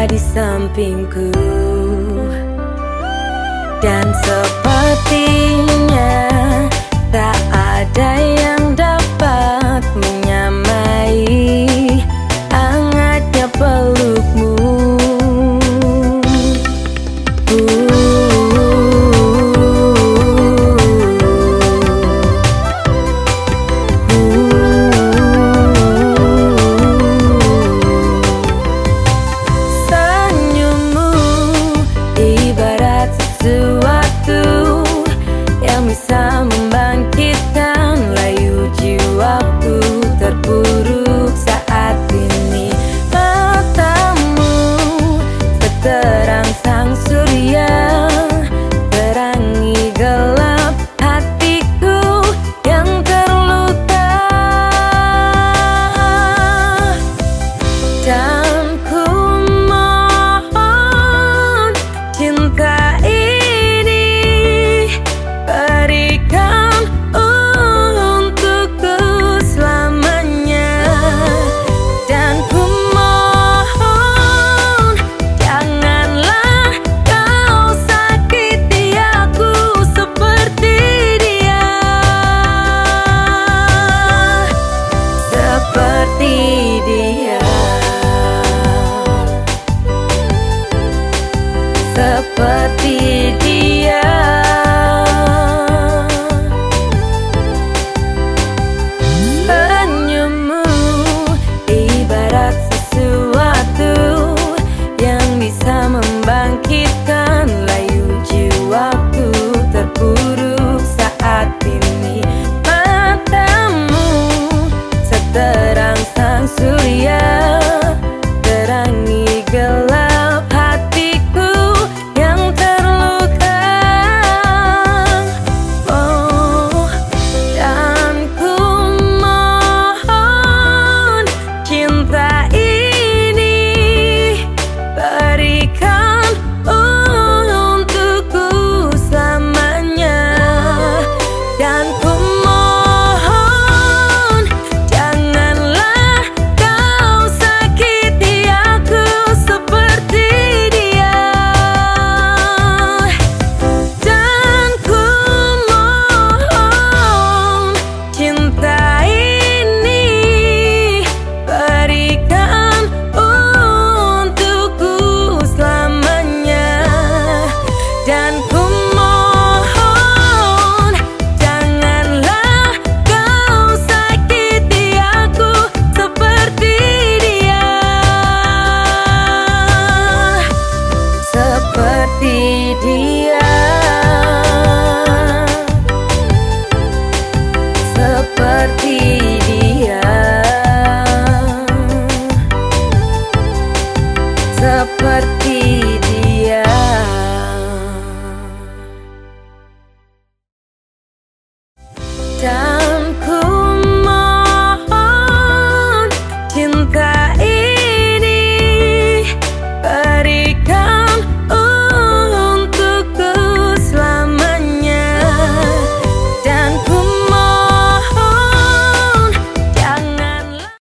di sampingku. Dan sepertinya tak ada yang dapat menyamai hangatnya pelukmu. Senyummu ibarat sesuatu yang bisa membangkitkan layu jiwaku terpuruk saat ini. Matamu seterang sang surya, terangi gelap hatiku yang terluka. Dan ku mohon cinta ini berikan untukku selamanya. Dan ku mohon janganlah kau sakiti aku seperti dia. Seperti dia. Seperti dia. Senyummu ibarat sesuatu yang bisa membangkitkan layu jiwaku terpuruk saat ini. Matamu seterang sang surya, terangi gelap hatiku yang terluka. Oh, dan ku mohon cinta ini berikan untukku selamanya. Dan ku mohon janganlah kau sakiti aku seperti dia. Dan ku mohon cinta ini berikan untukku selamanya. Dan ku mohon janganlah kau sakiti aku seperti dia. Seperti dia. Seperti dia. Seperti dia. Dan